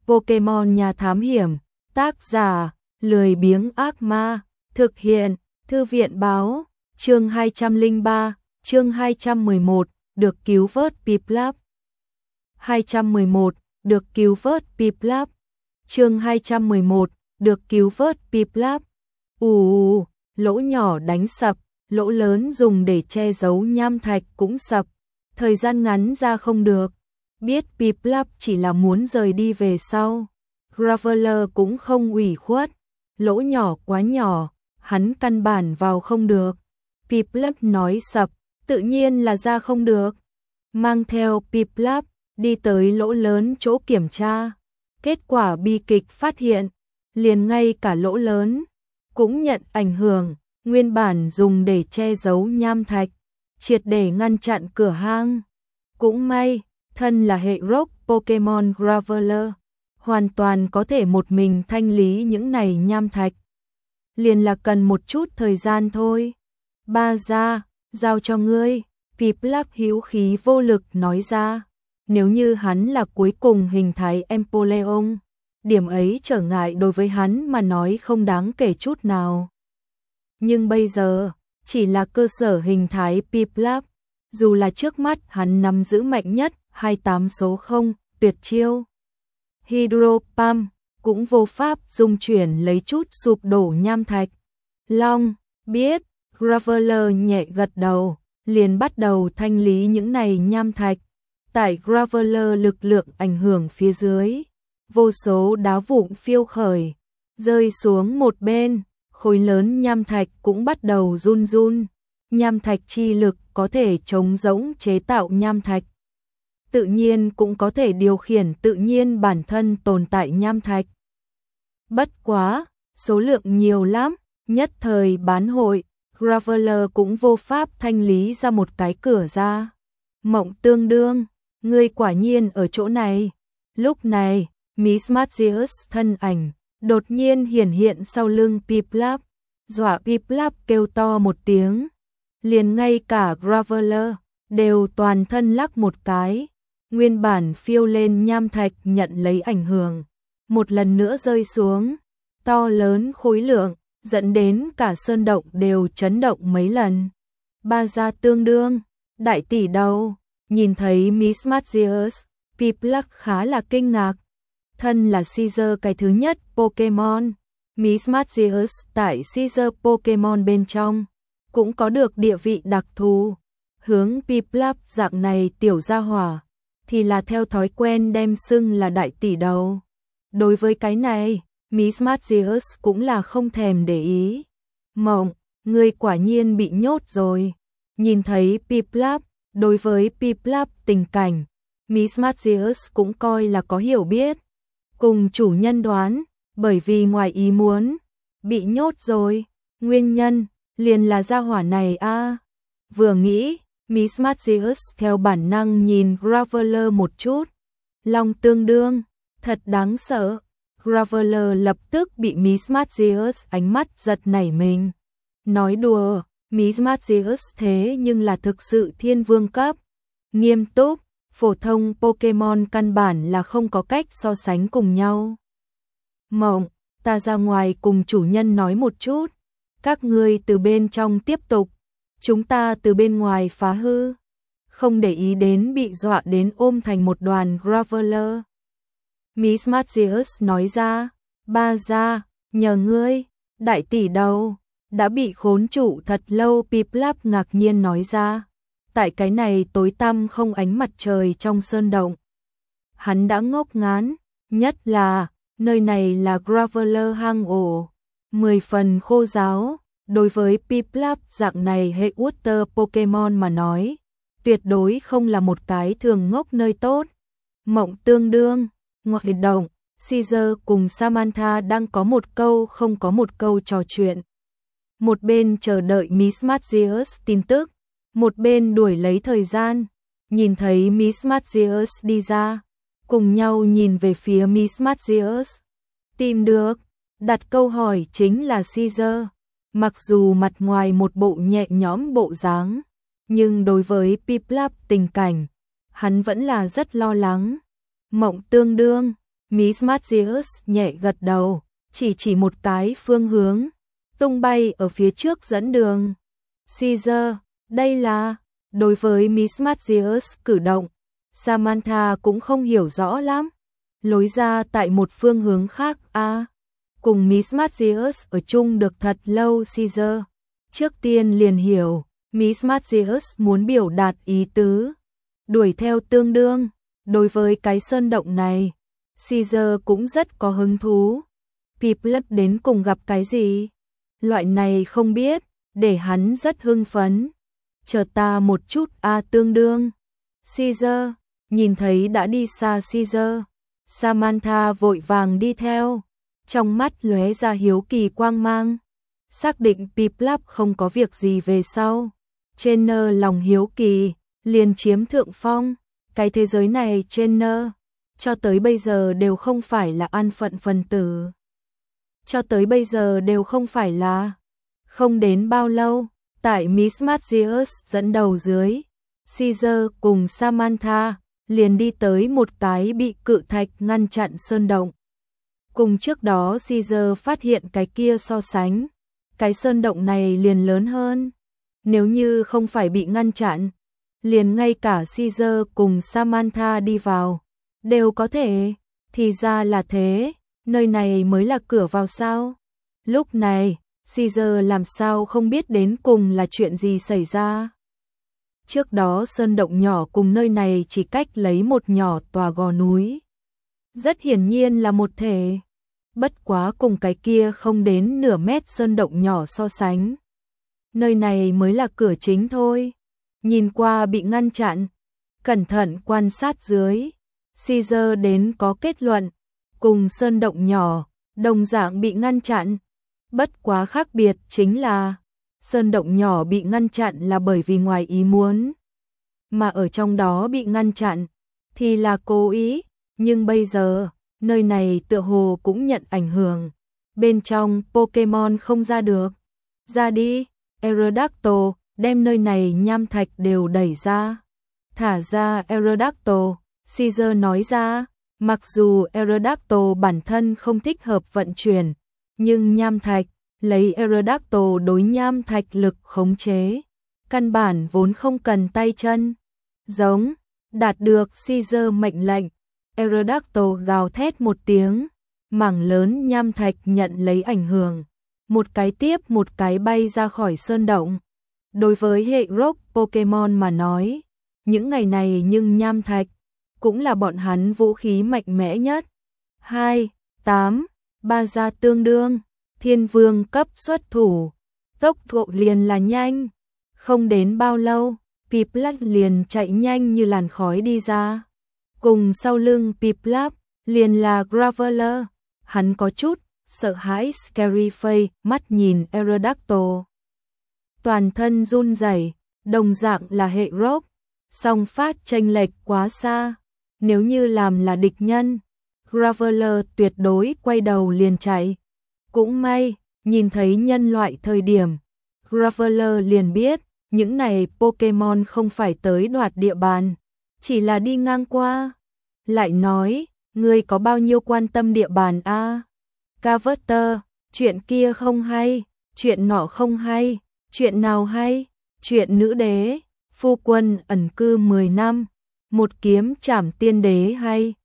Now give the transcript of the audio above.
Pokemon nhà thám hiểm, tác giả, lười biếng ác ma, thực hiện, thư viện báo, chương 203, chương 211, được cứu vớt Piplup. 211, được cứu vớt Piplup. Chương 211, được cứu vớt Piplup. Lỗ nhỏ đánh sập, lỗ lớn dùng để che giấu nham thạch cũng sập, thời gian ngắn ra không được. Biết Piplup chỉ là muốn rời đi về sau, Graveler cũng không ủy khuất, lỗ nhỏ quá nhỏ, hắn căn bản vào không được. Piplup nói sập, tự nhiên là ra không được. Mang theo Piplup, đi tới lỗ lớn chỗ kiểm tra. Kết quả bi kịch phát hiện, liền ngay cả lỗ lớn cũng nhận ảnh hưởng, nguyên bản dùng để che giấu nham thạch, triệt để ngăn chặn cửa hang. Cũng may, thân là hệ rock Pokemon Graveler, hoàn toàn có thể một mình thanh lý những này nham thạch. Liền là cần một chút thời gian thôi. Ba ra, giao cho ngươi, Piplup hữu khí vô lực nói ra. Nếu như hắn là cuối cùng hình thái Empoleon, điểm ấy trở ngại đối với hắn mà nói không đáng kể chút nào. Nhưng bây giờ, chỉ là cơ sở hình thái Piplup, dù là trước mắt hắn nắm giữ mạnh nhất 28 số 0, tuyệt chiêu. Hydro Pump cũng vô pháp dung chuyển lấy chút sụp đổ nham thạch. Long, biết, Graveler nhẹ gật đầu, liền bắt đầu thanh lý những này nham thạch. Tại Graveler lực lượng ảnh hưởng phía dưới, vô số đá vụn phiêu khởi, rơi xuống một bên, khối lớn nham thạch cũng bắt đầu run run. Nham thạch chi lực có thể chống rỗng chế tạo nham thạch, tự nhiên cũng có thể điều khiển tự nhiên bản thân tồn tại nham thạch. Bất quá, số lượng nhiều lắm, nhất thời bán hội, Graveler cũng vô pháp thanh lý ra một cái cửa ra. Mộng Tương Đương, ngươi quả nhiên ở chỗ này. Lúc này, Miss Magius thân ảnh đột nhiên hiển hiện sau lưng Piplup, dọa Piplup kêu to một tiếng. Liền ngay cả Graveler đều toàn thân lắc một cái, nguyên bản phiêu lên nham thạch nhận lấy ảnh hưởng, một lần nữa rơi xuống, to lớn khối lượng, dẫn đến cả sơn động đều chấn động mấy lần. Ba gia tương đương, đại tỷ đầu, nhìn thấy Miss Magius, Piplup khá là kinh ngạc. Thân là Caesar cái thứ nhất Pokemon, Miss Magius tại Caesar Pokemon bên trong cũng có được địa vị đặc thù. Hướng Piplup dạng này tiểu gia hỏa thì là theo thói quen đem xưng là đại tỷ đầu. Đối với cái này, Miss Magius cũng là không thèm để ý. Mộng, ngươi quả nhiên bị nhốt rồi. Nhìn thấy Piplup, đối với Piplup tình cảnh, Miss Magius cũng coi là có hiểu biết. Cùng chủ nhân đoán, bởi vì ngoài ý muốn, bị nhốt rồi, nguyên nhân liền là gia hỏa này a. Vừa nghĩ, Miss Magius theo bản năng nhìn Graveler một chút. Long Tương Đương, thật đáng sợ. Graveler lập tức bị Miss Magius ánh mắt giật nảy mình. Nói đùa, Miss Magius thế nhưng là thực sự thiên vương cấp. Nghiêm túc, phổ thông Pokemon căn bản là không có cách so sánh cùng nhau. Mộng, ta ra ngoài cùng chủ nhân nói một chút. Các ngươi từ bên trong tiếp tục, chúng ta từ bên ngoài phá hư. Không để ý đến bị dọa đến ôm thành một đoàn Graveler. Miss Magius nói ra, ba ra, nhờ ngươi, đại tỷ đầu, đã bị khốn trụ thật lâu. Piplup ngạc nhiên nói ra, tại cái này tối tăm không ánh mặt trời trong sơn động. Hắn đã ngốc ngán, nhất là, nơi này là Graveler hang ổ, 10 phần khô ráo. Đối với Piplup dạng này hệ Water Pokemon mà nói, tuyệt đối không là một cái thường ngốc nơi tốt. Mộng Tương Đương, ngoài động, Caesar cùng Samantha đang có một câu không có một câu trò chuyện. Một bên chờ đợi Miss Magius tin tức, một bên đuổi lấy thời gian. Nhìn thấy Miss Magius đi ra, cùng nhau nhìn về phía Miss Magius. Tìm được, đặt câu hỏi chính là Caesar. Mặc dù mặt ngoài một bộ nhẹ nhõm bộ dáng, nhưng đối với Piplup tình cảnh, hắn vẫn là rất lo lắng. Mộng Tương Đương, Miss Matthews nhẹ gật đầu, chỉ một cái phương hướng, tung bay ở phía trước dẫn đường. Caesar, đây là... Đối với Miss Matthews cử động, Samantha cũng không hiểu rõ lắm. Lối ra tại một phương hướng khác à. Cùng Miss Matthews ở chung được thật lâu Caesar. Trước tiên liền hiểu, Miss Matthews muốn biểu đạt ý tứ. Đuổi theo tương đương, đối với cái sơn động này, Caesar cũng rất có hứng thú. Piplup đến cùng gặp cái gì? Loại này không biết, để hắn rất hưng phấn. Chờ ta một chút tương đương. Caesar, nhìn thấy đã đi xa Caesar, Samantha vội vàng đi theo, trong mắt lóe ra hiếu kỳ quang mang. Xác định Piplup không có việc gì về sau, Chandler lòng hiếu kỳ, liền chiếm thượng phong. Cái thế giới này Chandler, cho tới bây giờ đều không phải là an phận phần tử. Cho tới bây giờ đều không phải là. Không đến bao lâu, tại Miss Matthews dẫn đầu dưới, Caesar cùng Samantha liền đi tới một cái bị cự thạch ngăn chặn sơn động. Cùng trước đó Caesar phát hiện cái kia so sánh, cái sơn động này liền lớn hơn. Nếu như không phải bị ngăn chặn, liền ngay cả Caesar cùng Samantha đi vào đều có thể. Thì ra là thế, nơi này mới là cửa vào sao? Lúc này, Caesar làm sao không biết đến cùng là chuyện gì xảy ra. Trước đó sơn động nhỏ cùng nơi này chỉ cách lấy một nhỏ tòa gò núi. Rất hiển nhiên là một thể. Bất quá cùng cái kia không đến nửa mét sơn động nhỏ so sánh. Nơi này mới là cửa chính thôi. Nhìn qua bị ngăn chặn, cẩn thận quan sát dưới, Caesar đến có kết luận, cùng sơn động nhỏ, đồng dạng bị ngăn chặn. Bất quá khác biệt chính là, sơn động nhỏ bị ngăn chặn là bởi vì ngoài ý muốn, mà ở trong đó bị ngăn chặn, thì là cố ý. Nhưng bây giờ, nơi này tựa hồ cũng nhận ảnh hưởng. Bên trong Pokemon không ra được. Ra đi, Aerodactyl, đem nơi này nham thạch đều đẩy ra. Thả ra Aerodactyl, Caesar nói ra. Mặc dù Aerodactyl bản thân không thích hợp vận chuyển, nhưng nham thạch, lấy Aerodactyl đối nham thạch lực khống chế, căn bản vốn không cần tay chân. Giống, đạt được Caesar mệnh lệnh, Aerodactyl gào thét một tiếng, mảng lớn nham thạch nhận lấy ảnh hưởng, một cái tiếp một cái bay ra khỏi sơn động. Đối với hệ rock Pokemon mà nói, những ngày này nhưng nham thạch cũng là bọn hắn vũ khí mạnh mẽ nhất. 2, 8, 3 ra tương đương, thiên vương cấp xuất thủ, tốc độ liền là nhanh. Không đến bao lâu, Piplup liền chạy nhanh như làn khói đi ra. Cùng sau lưng Piplup liền là Graveler, hắn có chút sợ hãi Scary Face, mắt nhìn Aerodactyl. Toàn thân run rẩy, đồng dạng là hệ rock, song phát chênh lệch quá xa. Nếu như làm là địch nhân, Graveler tuyệt đối quay đầu liền chạy. Cũng may, nhìn thấy nhân loại thời điểm, Graveler liền biết, những này Pokemon không phải tới đoạt địa bàn, chỉ là đi ngang qua. Lại nói, ngươi có bao nhiêu quan tâm địa bàn a? Carver, chuyện kia không hay, chuyện nọ không hay, chuyện nào hay? Chuyện nữ đế, phu quân ẩn cư 10 năm, một kiếm trảm tiên đế hay?